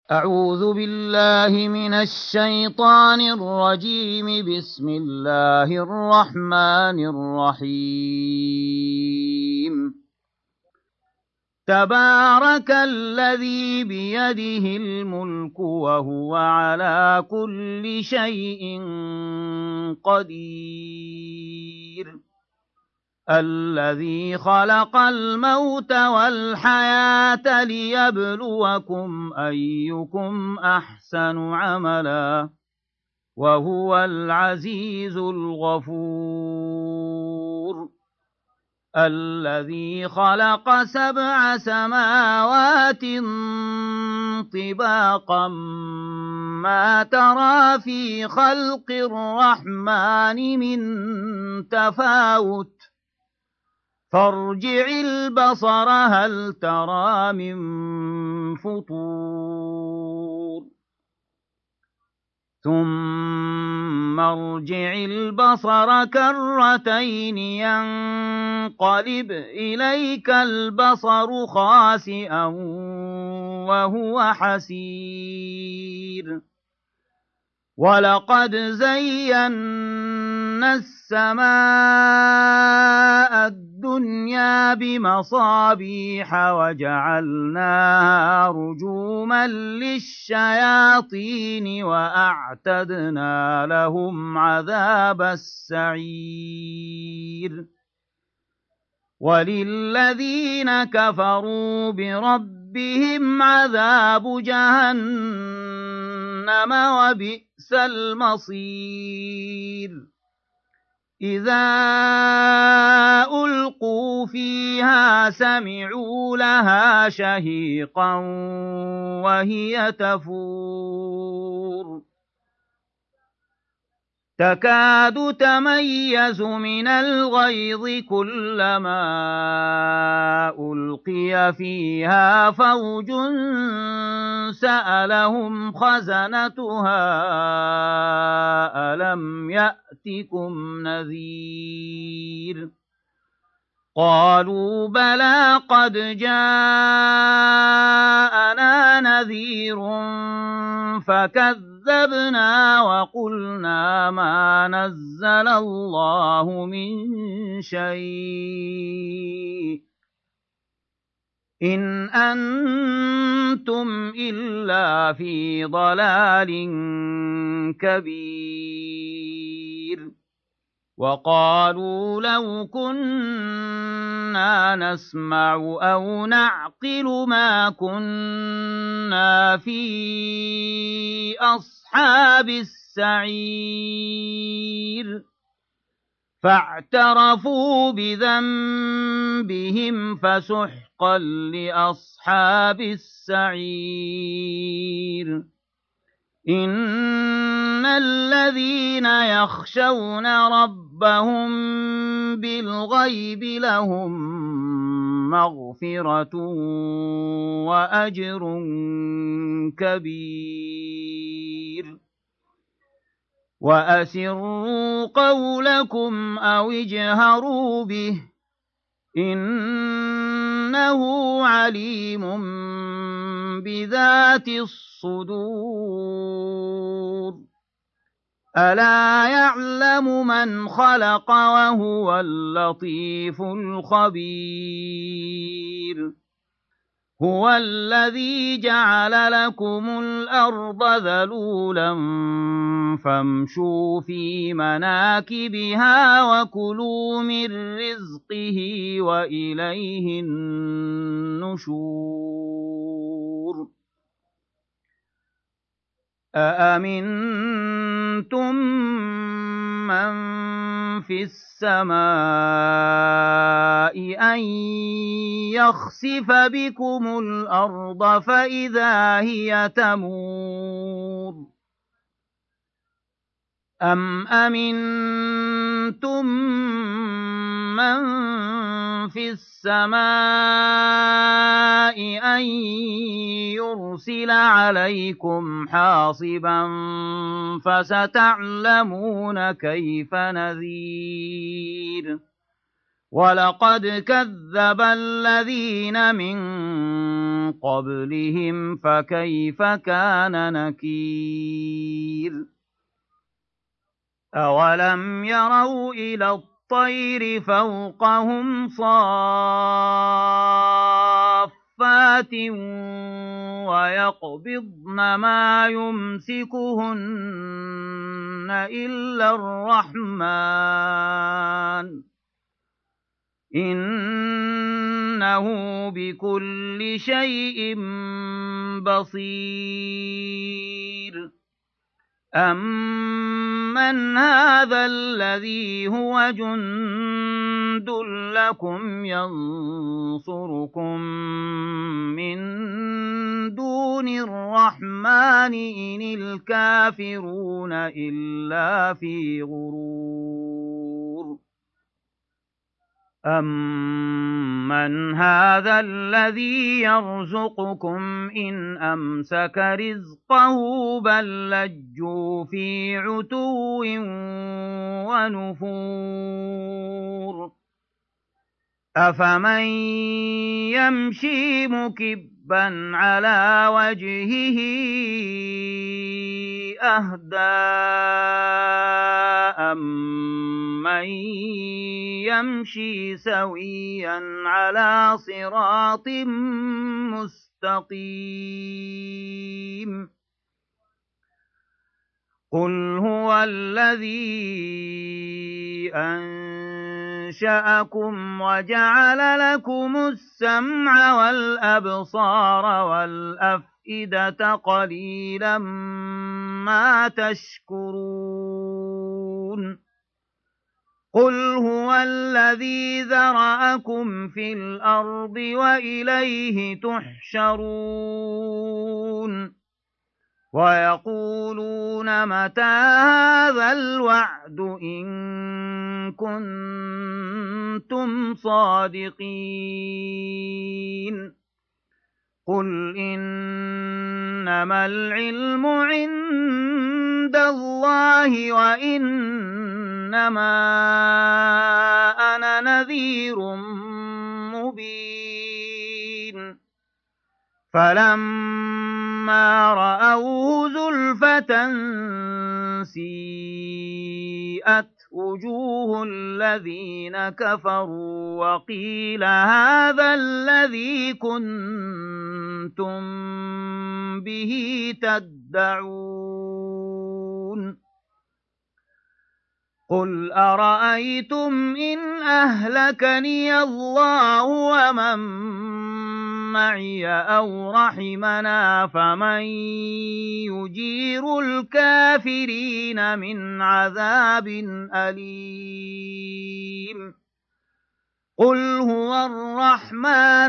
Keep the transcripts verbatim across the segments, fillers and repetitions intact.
أعوذ بالله من الشيطان الرجيم. بسم الله الرحمن الرحيم. تبارك الذي بيده الملك وهو على كل شيء قدير. الذي خلق الموت والحياة ليبلوكم أيكم أحسن عملا وهو العزيز الغفور. الذي خلق سبع سماوات طباقا ما ترى في خلق الرحمن من تفاوت فارجع البصر هل ترى من فطور ثم ارجع البصر كرتين ينقلب إليك البصر خاسئا وهو حسير. ولقد زينا السماء الدنيا بمصابيح وجعلناها رجوما للشياطين وأعتدنا لهم عذاب السعير. وللذين كفروا بربهم عذاب جهنم وبئس المصير. إذا ألقوا فيها سمعوا لها شهيقا وهي تفور تكاد تميز من الغيظ كلما ألقي فيها فوج سألهم خزنتها ألم يأتكم نذير قالوا بلى قد جاءنا نذير فكذبنا وقلنا ما نزل الله من شيء إن أنتم إلا في ضلال كبير. وقالوا لو كنا نسمع أو نعقل ما كنا في أصحاب السعير فاعترفوا بذنبهم فسحقا لأصحاب السعير. إن الذين يخشون ربهم بالغيب لهم مغفرة وأجر كبير. وأسروا قولكم أو اجهروا به إنه عليم بذات الصدور. ألا يعلم من خلق وهو اللطيف الخبير. هو الذي جعل لكم الأرض ذلولا فامشوا في مناكبها وكلوا من رزقه وإليه النشور. أأمنتم من في السماء أن يخسف بكم الأرض فإذا هي تمور أم أمنتم من في السماء أن يرسل عليكم حاصبا فستعلمون كيف نذير. ولقد كذب الذين من قبلهم فكيف كان نكير أولم يروا إلى الطير فوقهم صافات ويقبضن ما يمسكهن إلا الرحمن إنه بكل شيء بصير أمن هذا الذي هو جند لكم ينصركم من دون الرحمن إن الكافرون إلا في غرور أمن هذا الذي يرزقكم إن أمسك رزقه بل لجوا في عتو ونفور أفمن يمشي مكبا على وجهه أهدى أمن يمشي سويا على صراط مستقيم قل هو الذي أنشأكم وجعل لكم السمع والأبصار والأفئدة قليلا ما تشكرون قل هو الذي ذرأكم في الأرض وإليه تحشرون ويقولون متى هذا الوعد إن كنتم صادقين قل إنما العلم عند الله وإنما أنا نذير مبين فلما رأوه زلفة سيئت وجوه الذين كفروا وقيل هذا الذي كنتم به تدعون قل أرأيتم إن أهلكني الله ومن معي أو رحمنا فمن يجير الكافرين من عذاب أليم قل هو الرحمن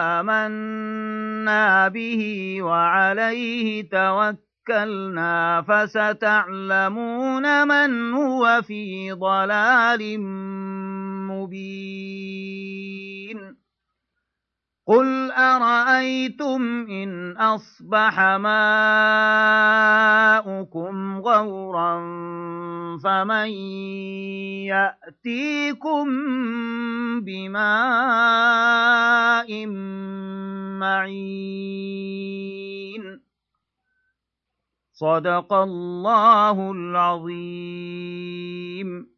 آمنا به وعليه توكلنا فستعلمون من هو في ضلال مبين قل أرأيتم إن أصبح ماؤكم غورا فمن يأتيكم بماء معين صدق الله العظيم.